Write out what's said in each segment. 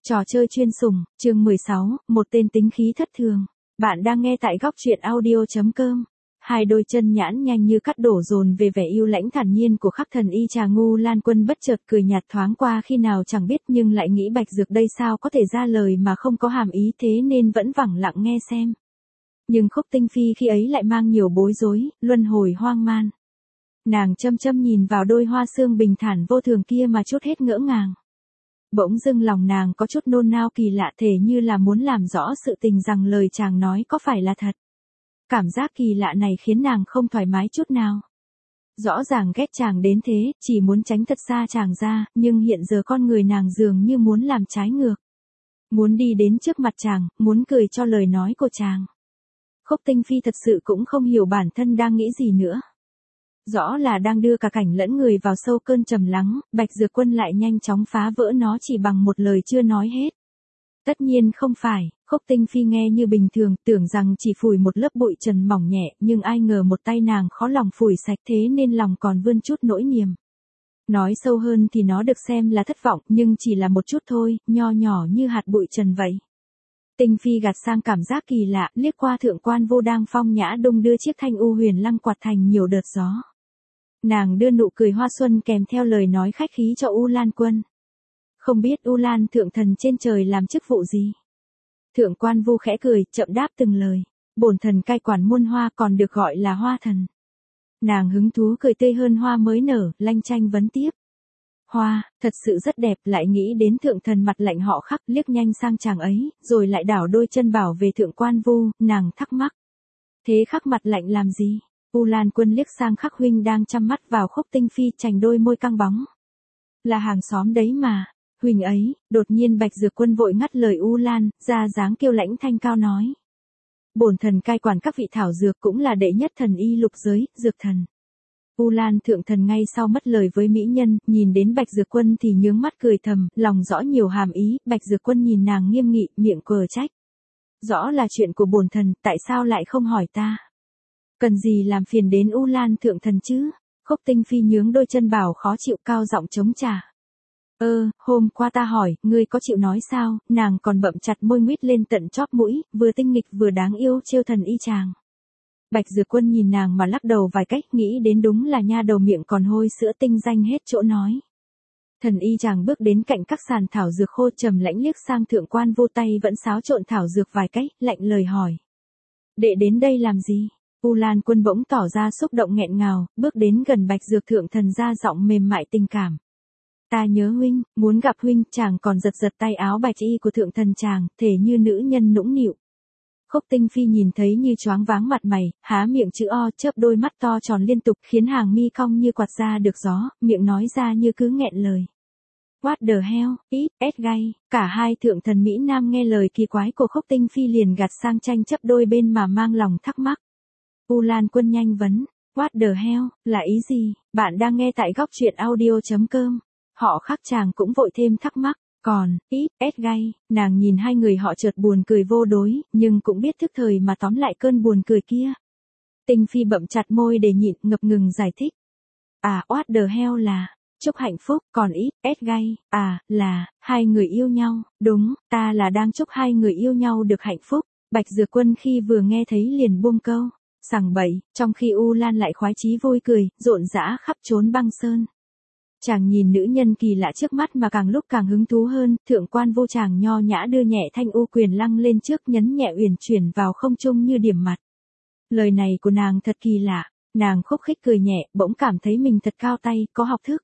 Trò chơi chuyên sủng, chương 16, một tên tính khí thất thường. Bạn đang nghe tại góc truyện audio.com. Hai đôi chân nhãn nhanh như cắt đổ dồn về vẻ yêu lãnh thản nhiên của khắc thần y trà Ngu Lan Quân, bất chợt cười nhạt thoáng qua khi nào chẳng biết, nhưng lại nghĩ Bạch Dược đây sao có thể ra lời mà không có hàm ý, thế nên vẫn vẳng lặng nghe xem. Nhưng Khúc Tinh Phi khi ấy lại mang nhiều bối rối, luân hồi hoang man. Nàng chăm chăm nhìn vào đôi hoa xương bình thản vô thường kia mà chút hết ngỡ ngàng. Bỗng dưng lòng nàng có chút nôn nao kỳ lạ, thể như là muốn làm rõ sự tình rằng lời chàng nói có phải là thật. Cảm giác kỳ lạ này khiến nàng không thoải mái chút nào. Rõ ràng ghét chàng đến thế, chỉ muốn tránh thật xa chàng ra, nhưng hiện giờ con người nàng dường như muốn làm trái ngược. Muốn đi đến trước mặt chàng, muốn cười cho lời nói của chàng. Khúc Tinh Phi thật sự cũng không hiểu bản thân đang nghĩ gì nữa. Rõ là đang đưa cả cảnh lẫn người vào sâu cơn trầm lắng, Bạch Dược Quân lại nhanh chóng phá vỡ nó chỉ bằng một lời chưa nói hết. Tất nhiên không phải, Khúc Tinh Phi nghe như bình thường, tưởng rằng chỉ phủi một lớp bụi trần mỏng nhẹ, nhưng ai ngờ một tay nàng khó lòng phủi sạch, thế nên lòng còn vươn chút nỗi niềm. Nói sâu hơn thì nó được xem là thất vọng, nhưng chỉ là một chút thôi, nho nhỏ như hạt bụi trần vậy. Tinh Phi gạt sang cảm giác kỳ lạ, liếc qua Thượng Quan Vô đang phong nhã đung đưa chiếc thanh u huyền lăng quạt thành nhiều đợt gió. Nàng đưa nụ cười hoa xuân kèm theo lời nói khách khí cho U Lan Quân. Không biết U Lan thượng thần trên trời làm chức vụ gì? Thượng Quan Vô khẽ cười, chậm đáp từng lời. Bổn thần cai quản muôn hoa, còn được gọi là hoa thần. Nàng hứng thú cười tươi hơn hoa mới nở, lanh chanh vấn tiếp. Hoa, thật sự rất đẹp, lại nghĩ đến thượng thần mặt lạnh họ Khắc, liếc nhanh sang chàng ấy, rồi lại đảo đôi chân bảo về Thượng Quan Vô, nàng thắc mắc. Thế Khắc mặt lạnh làm gì? U Lan Quân liếc sang Khắc huynh đang chăm mắt vào Khúc Tinh Phi, chành đôi môi căng bóng. Là hàng xóm đấy mà, huynh ấy. Đột nhiên Bạch Dược Quân vội ngắt lời U Lan, ra dáng kiêu lãnh thanh cao nói. Bổn thần cai quản các vị thảo dược, cũng là đệ nhất thần y lục giới, dược thần. U Lan thượng thần ngay sau mất lời với mỹ nhân, nhìn đến Bạch Dược Quân thì nhướng mắt cười thầm, lòng rõ nhiều hàm ý. Bạch Dược Quân nhìn nàng nghiêm nghị, miệng cờ trách. Rõ là chuyện của bổn thần, tại sao lại không hỏi ta? Cần gì làm phiền đến U Lan thượng thần chứ? Khúc Tinh Phi nhướng đôi chân bảo khó chịu, cao giọng chống trả. Hôm qua ta hỏi, ngươi có chịu nói sao? Nàng còn bậm chặt môi nguyết lên tận chóp mũi, vừa tinh nghịch vừa đáng yêu trêu thần y chàng. Bạch Dược Quân nhìn nàng mà lắc đầu vài cách, nghĩ đến đúng là nha đầu miệng còn hôi sữa, tinh danh hết chỗ nói. Thần y chàng bước đến cạnh các sàn thảo dược khô, trầm lãnh liếc sang Thượng Quan Vô, tay vẫn xáo trộn thảo dược vài cách, lạnh lời hỏi. Đệ đến đây làm gì? U Lan Quân bỗng tỏ ra xúc động nghẹn ngào, bước đến gần Bạch Dược thượng thần, ra giọng mềm mại tình cảm. Ta nhớ huynh, muốn gặp huynh. Chàng còn giật giật tay áo bạch y của thượng thần chàng, thể như nữ nhân nũng nịu. Khúc Tinh Phi nhìn thấy như choáng váng mặt mày, há miệng chữ O, chớp đôi mắt to tròn liên tục, khiến hàng mi cong như quạt ra được gió, miệng nói ra như cứ nghẹn lời. What the hell, ít gay. Cả hai thượng thần Mỹ Nam nghe lời kỳ quái của Khúc Tinh Phi liền gạt sang tranh chấp đôi bên mà mang lòng thắc mắc. U Lan Quân nhanh vấn. What the hell, là ý gì? Bạn đang nghe tại góc truyện audio.com. Họ Khắc chàng cũng vội thêm thắc mắc. Còn, gay, nàng nhìn hai người họ chợt buồn cười vô đối, nhưng cũng biết thức thời mà tóm lại cơn buồn cười kia. Tinh Phi bậm chặt môi để nhịn, ngập ngừng giải thích. What the hell là, chúc hạnh phúc, còn gay, là, hai người yêu nhau. Đúng, ta là đang chúc hai người yêu nhau được hạnh phúc. Bạch Dược Quân khi vừa nghe thấy liền buông câu. Sằng bậy, trong khi U Lan lại khoái chí vui cười, rộn rã khắp chốn băng sơn. Chàng nhìn nữ nhân kỳ lạ trước mắt mà càng lúc càng hứng thú hơn. Thượng Quan Vô chàng nho nhã đưa nhẹ thanh u quyền lăng lên trước, nhấn nhẹ uyển chuyển vào không trung như điểm mặt. Lời này của nàng thật kỳ lạ. Nàng khúc khích cười nhẹ, bỗng cảm thấy mình thật cao tay, có học thức.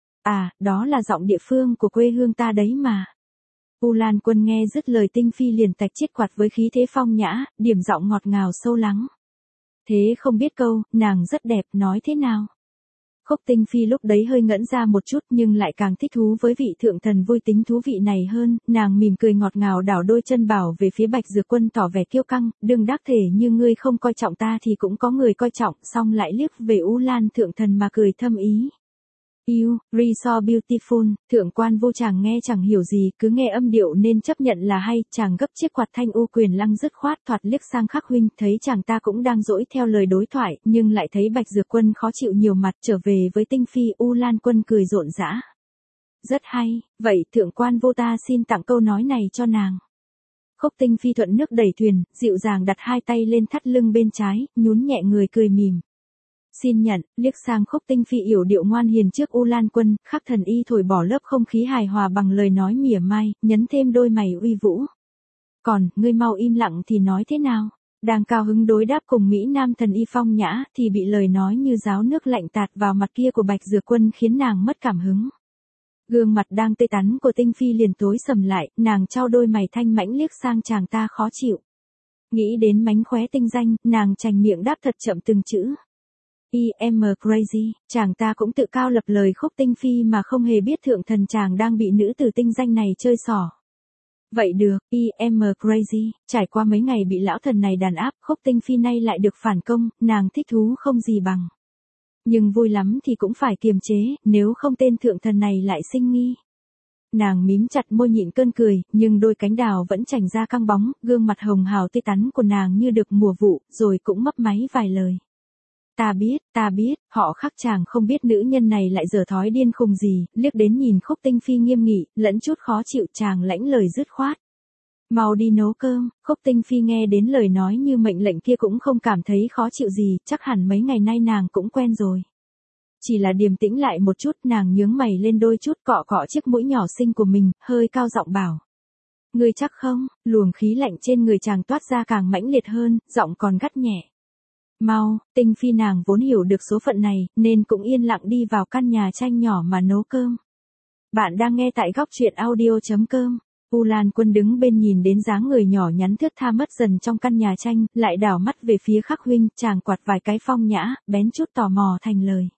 Đó là giọng địa phương của quê hương ta đấy mà. U Lan Quân nghe dứt lời, Tinh Phi liền tạch chiếc quạt với khí thế phong nhã, điểm giọng ngọt ngào sâu lắng. Thế không biết câu, nàng rất đẹp, nói thế nào? Khúc Tinh Phi lúc đấy hơi ngẩn ra một chút, nhưng lại càng thích thú với vị thượng thần vui tính thú vị này hơn. Nàng mỉm cười ngọt ngào đảo đôi chân bảo về phía Bạch Dược Quân, tỏ vẻ kiêu căng. Đừng đắc thể như ngươi không coi trọng ta thì cũng có người coi trọng. Xong lại liếc về U Lan thượng thần mà cười thâm ý. You, re so beautiful. Thượng Quan Vô chàng nghe chẳng hiểu gì, cứ nghe âm điệu nên chấp nhận là hay. Chàng gấp chiếc quạt thanh u quyền lăng dứt khoát, thoạt liếc sang Khắc huynh, thấy chàng ta cũng đang dỗi theo lời đối thoại, nhưng lại thấy Bạch Dược Quân khó chịu nhiều mặt. Trở về với Tinh Phi, U Lan Quân cười rộn rã. Rất hay, vậy thượng quan vô ta xin tặng câu nói này cho nàng. Khúc Tinh Phi thuận nước đẩy thuyền, dịu dàng đặt hai tay lên thắt lưng bên trái, nhún nhẹ người cười mỉm. Xin nhận, liếc sang Khúc Tinh Phi yểu điệu ngoan hiền trước U Lan Quân, Khắc Thần Y thổi bỏ lớp không khí hài hòa bằng lời nói mỉa mai, nhấn thêm đôi mày uy vũ. Còn, ngươi mau im lặng thì nói thế nào? Đang cao hứng đối đáp cùng Mỹ Nam Thần Y phong nhã, thì bị lời nói như ráo nước lạnh tạt vào mặt kia của Bạch Dược Quân khiến nàng mất cảm hứng. Gương mặt đang tươi tắn của Tinh Phi liền tối sầm lại, nàng trao đôi mày thanh mãnh liếc sang chàng ta khó chịu. Nghĩ đến mánh khóe tinh danh, nàng chành miệng đáp thật chậm từng chữ. I'm crazy, chàng ta cũng tự cao lập lời Khúc Tinh Phi mà không hề biết thượng thần chàng đang bị nữ tử tinh danh này chơi xỏ. Vậy được, I'm crazy, trải qua mấy ngày bị lão thần này đàn áp, Khúc Tinh Phi nay lại được phản công, nàng thích thú không gì bằng. Nhưng vui lắm thì cũng phải kiềm chế, nếu không tên thượng thần này lại sinh nghi. Nàng mím chặt môi nhịn cơn cười, nhưng đôi cánh đào vẫn chảnh ra căng bóng, gương mặt hồng hào tươi tắn của nàng như được mùa vụ, rồi cũng mấp máy vài lời. Ta biết, họ Khắc chàng không biết nữ nhân này lại dở thói điên khùng gì, liếc đến nhìn Khúc Tinh Phi nghiêm nghị, lẫn chút khó chịu chàng lãnh lời dứt khoát. Mau đi nấu cơm, Khúc Tinh Phi nghe đến lời nói như mệnh lệnh kia cũng không cảm thấy khó chịu gì, chắc hẳn mấy ngày nay nàng cũng quen rồi. Chỉ là điềm tĩnh lại một chút, nàng nhướng mày lên đôi chút cọ cọ chiếc mũi nhỏ xinh của mình, hơi cao giọng bảo. Ngươi chắc không, luồng khí lạnh trên người chàng toát ra càng mãnh liệt hơn, giọng còn gắt nhẹ. Mau, Tinh Phi nàng vốn hiểu được số phận này, nên cũng yên lặng đi vào căn nhà tranh nhỏ mà nấu cơm. Bạn đang nghe tại góc truyện audio.com. U Lan Quân đứng bên nhìn đến dáng người nhỏ nhắn thướt tha mất dần trong căn nhà tranh, lại đảo mắt về phía Khắc huynh, chàng quạt vài cái phong nhã, bén chút tò mò thành lời.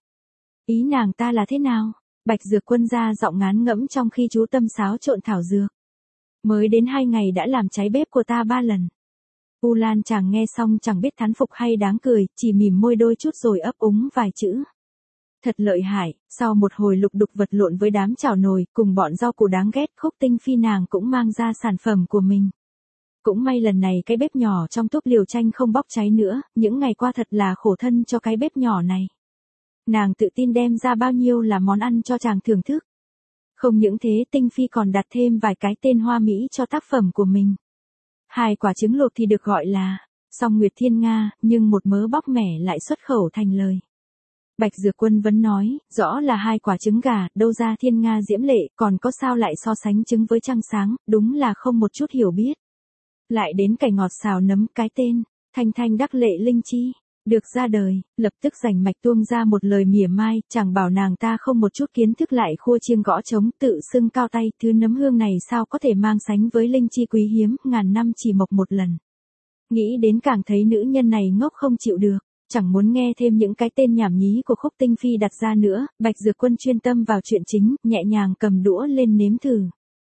Ý nàng ta là thế nào? Bạch Dược Quân ra giọng ngán ngẫm trong khi chú tâm xáo trộn thảo dược. Mới đến 2 ngày đã làm cháy bếp của ta 3 lần. U Lan chàng nghe xong chẳng biết thán phục hay đáng cười, chỉ mỉm môi đôi chút rồi ấp úng vài chữ. Thật lợi hại, sau một hồi lục đục vật lộn với đám chảo nồi, cùng bọn rau củ đáng ghét, Khúc Tinh Phi nàng cũng mang ra sản phẩm của mình. Cũng may lần này cái bếp nhỏ trong túp liều tranh không bốc cháy nữa, những ngày qua thật là khổ thân cho cái bếp nhỏ này. Nàng tự tin đem ra bao nhiêu là món ăn cho chàng thưởng thức. Không những thế Tinh Phi còn đặt thêm vài cái tên hoa mỹ cho tác phẩm của mình. 2 quả trứng luộc thì được gọi là Song Nguyệt Thiên Nga, nhưng một mớ bóc mẻ lại xuất khẩu thành lời. Bạch Dược Quân vẫn nói, rõ là 2 quả trứng gà, đâu ra thiên nga diễm lệ, còn có sao lại so sánh trứng với trăng sáng, đúng là không một chút hiểu biết. Lại đến cải ngọt xào nấm, cái tên, Thanh Thanh Đắc Lệ Linh Chi, được ra đời, lập tức rành mạch tuông ra một lời mỉa mai, chẳng bảo nàng ta không một chút kiến thức lại khua chiêng gõ trống, tự xưng cao tay, thứ nấm hương này sao có thể mang sánh với linh chi quý hiếm, ngàn năm chỉ mọc một lần. Nghĩ đến càng thấy nữ nhân này ngốc không chịu được. Chẳng muốn nghe thêm những cái tên nhảm nhí của Khúc Tinh Phi đặt ra nữa, Bạch Dược Quân chuyên tâm vào chuyện chính, nhẹ nhàng cầm đũa lên nếm thử.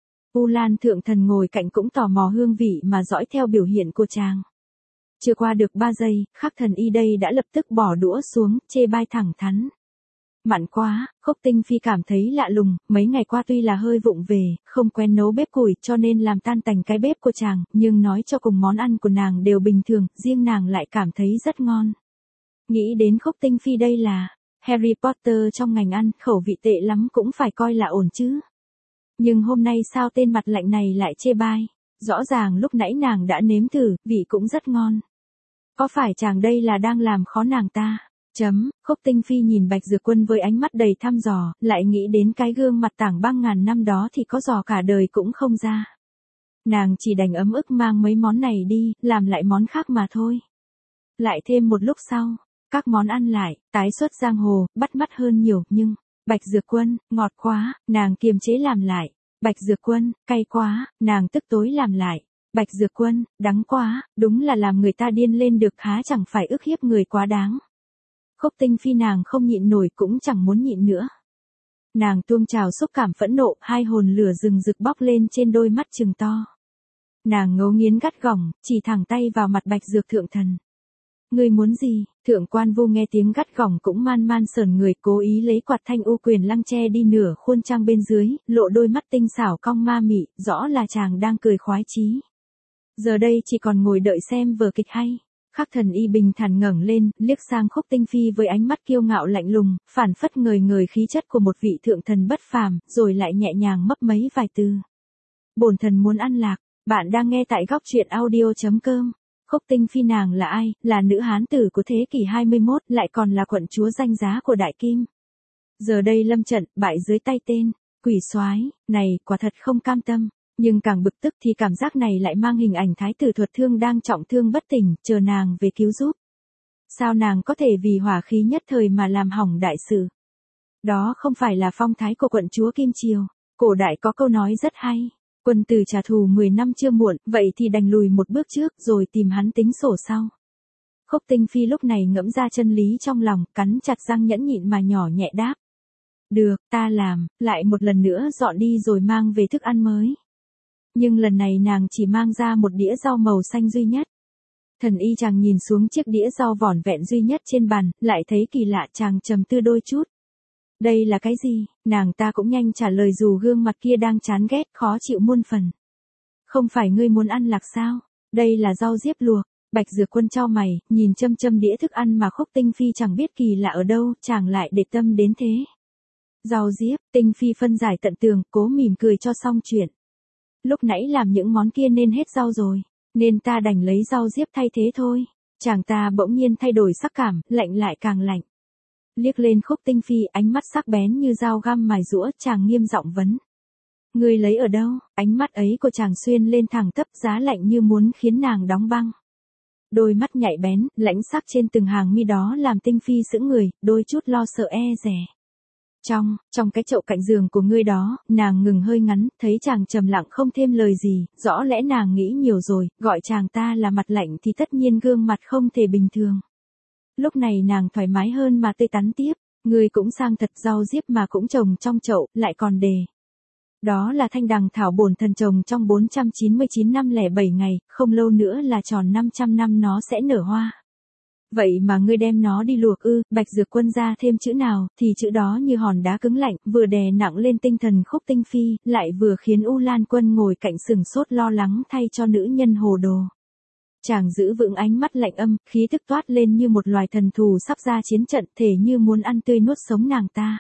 U Lan thượng thần ngồi cạnh cũng tò mò hương vị mà dõi theo biểu hiện của chàng. Chưa qua được 3 giây, Khắc Thần Y đây đã lập tức bỏ đũa xuống, chê bai thẳng thắn. Mặn quá, Khúc Tinh Phi cảm thấy lạ lùng, mấy ngày qua tuy là hơi vụng về, không quen nấu bếp củi cho nên làm tan tành cái bếp của chàng, nhưng nói cho cùng món ăn của nàng đều bình thường, riêng nàng lại cảm thấy rất ngon. Nghĩ đến Khúc Tinh Phi đây là Harry Potter trong ngành ăn, khẩu vị tệ lắm cũng phải coi là ổn chứ. Nhưng hôm nay sao tên mặt lạnh này lại chê bai, rõ ràng lúc nãy nàng đã nếm thử, vị cũng rất ngon. Có phải chàng đây là đang làm khó nàng ta? Khúc Tinh Phi nhìn Bạch Dược Quân với ánh mắt đầy thăm dò, lại nghĩ đến cái gương mặt tảng băng ngàn năm đó thì có dò cả đời cũng không ra. Nàng chỉ đành ấm ức mang mấy món này đi, làm lại món khác mà thôi. Lại thêm một lúc sau. Các món ăn lại, tái xuất giang hồ, bắt mắt hơn nhiều, nhưng, Bạch Dược Quân, ngọt quá, nàng kiềm chế làm lại. Bạch Dược Quân, cay quá, nàng tức tối làm lại. Bạch Dược Quân, đắng quá, đúng là làm người ta điên lên được, há chẳng phải ức hiếp người quá đáng. Khúc Tinh Phi nàng không nhịn nổi cũng chẳng muốn nhịn nữa. Nàng tuông trào xúc cảm phẫn nộ, 2 hồn lửa rừng rực bốc lên trên đôi mắt trừng to. Nàng ngấu nghiến gắt gỏng, chỉ thẳng tay vào mặt Bạch Dược thượng thần. Ngươi muốn gì? Thượng quan Vu nghe tiếng gắt gỏng cũng man man sờn người, cố ý lấy quạt thanh u quyền lăng che đi nửa khuôn trang bên dưới, lộ đôi mắt tinh xảo cong ma mị, rõ là chàng đang cười khoái chí. Giờ đây chỉ còn ngồi đợi xem vở kịch hay. Khắc Thần Y bình thản ngẩng lên, liếc sang Khúc Tinh Phi với ánh mắt kiêu ngạo lạnh lùng, phản phất ngời ngời khí chất của một vị thượng thần bất phàm, rồi lại nhẹ nhàng mấp mấy vài từ. Bổn thần muốn ăn lạc, bạn đang nghe tại góc truyện audio.com. Khúc Tinh Phi nàng là ai? Là nữ hán tử của thế kỷ 21, lại còn là quận chúa danh giá của Đại Kim. Giờ đây lâm trận, bại dưới tay tên quỷ soái này, quả thật không cam tâm. Nhưng càng bực tức thì cảm giác này lại mang hình ảnh thái tử Thuật Thương đang trọng thương bất tỉnh, chờ nàng về cứu giúp. Sao nàng có thể vì hỏa khí nhất thời mà làm hỏng đại sự? Đó không phải là phong thái của quận chúa Kim Triều. Cổ đại có câu nói rất hay. Quân tử trả thù 10 năm chưa muộn, vậy thì đành lùi một bước trước rồi tìm hắn tính sổ sau. Khúc Tinh Phi lúc này ngẫm ra chân lý trong lòng, cắn chặt răng nhẫn nhịn mà nhỏ nhẹ đáp. Được, ta làm, lại một lần nữa dọn đi rồi mang về thức ăn mới. Nhưng lần này nàng chỉ mang ra một đĩa rau màu xanh duy nhất. Thần Y chàng nhìn xuống chiếc đĩa rau vỏn vẹn duy nhất trên bàn, lại thấy kỳ lạ, chàng trầm tư đôi chút. Đây là cái gì? Nàng ta cũng nhanh trả lời dù gương mặt kia đang chán ghét, khó chịu muôn phần. Không phải ngươi muốn ăn lạc sao? Đây là rau diếp luộc. Bạch Dược Quân chau mày, nhìn châm châm đĩa thức ăn mà Khúc Tinh Phi chẳng biết kỳ lạ ở đâu, chàng lại để tâm đến thế. Rau diếp, Tinh Phi phân giải tận tường, cố mỉm cười cho xong chuyện. Lúc nãy làm những món kia nên hết rau rồi, nên ta đành lấy rau diếp thay thế thôi. Chàng ta bỗng nhiên thay đổi sắc cảm, lạnh lại càng lạnh. Liếc lên Khúc Tinh Phi, ánh mắt sắc bén như dao găm mài giũa, chàng nghiêm giọng vấn. Ngươi lấy ở đâu? Ánh mắt ấy của chàng xuyên lên thẳng tắp, giá lạnh như muốn khiến nàng đóng băng. Đôi mắt nhạy bén, lãnh sắc trên từng hàng mi đó làm Tinh Phi sững người, đôi chút lo sợ e dè. Trong cái chậu cạnh giường của ngươi đó, nàng ngừng hơi ngắn, thấy chàng trầm lặng không thêm lời gì, rõ lẽ nàng nghĩ nhiều rồi, gọi chàng ta là mặt lạnh thì tất nhiên gương mặt không thể bình thường. Lúc này nàng thoải mái hơn mà tươi tắn tiếp, ngươi cũng sang thật, rau diếp mà cũng trồng trong chậu, lại còn đề. Đó là thanh đằng thảo bổn thần trồng trong 499 năm lẻ 7 ngày, không lâu nữa là tròn 500 năm nó sẽ nở hoa. Vậy mà ngươi đem nó đi luộc ư? Bạch Dược Quân ra thêm chữ nào, thì chữ đó như hòn đá cứng lạnh, vừa đè nặng lên tinh thần Khúc Tinh Phi, lại vừa khiến U Lan Quân ngồi cạnh sừng sốt lo lắng thay cho nữ nhân hồ đồ. Chàng giữ vững ánh mắt lạnh âm, khí tức toát lên như một loài thần thù sắp ra chiến trận, thể như muốn ăn tươi nuốt sống nàng ta.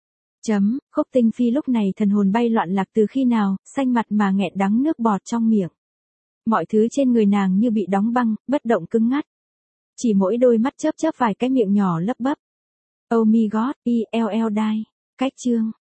Khúc Tinh Phi lúc này thần hồn bay loạn lạc từ khi nào, xanh mặt mà nghẹn đắng nước bọt trong miệng. Mọi thứ trên người nàng như bị đóng băng, bất động cứng ngắt. Chỉ mỗi đôi mắt chớp chớp vài cái miệng nhỏ lấp bấp. Oh my god, ELL die. Cách chương.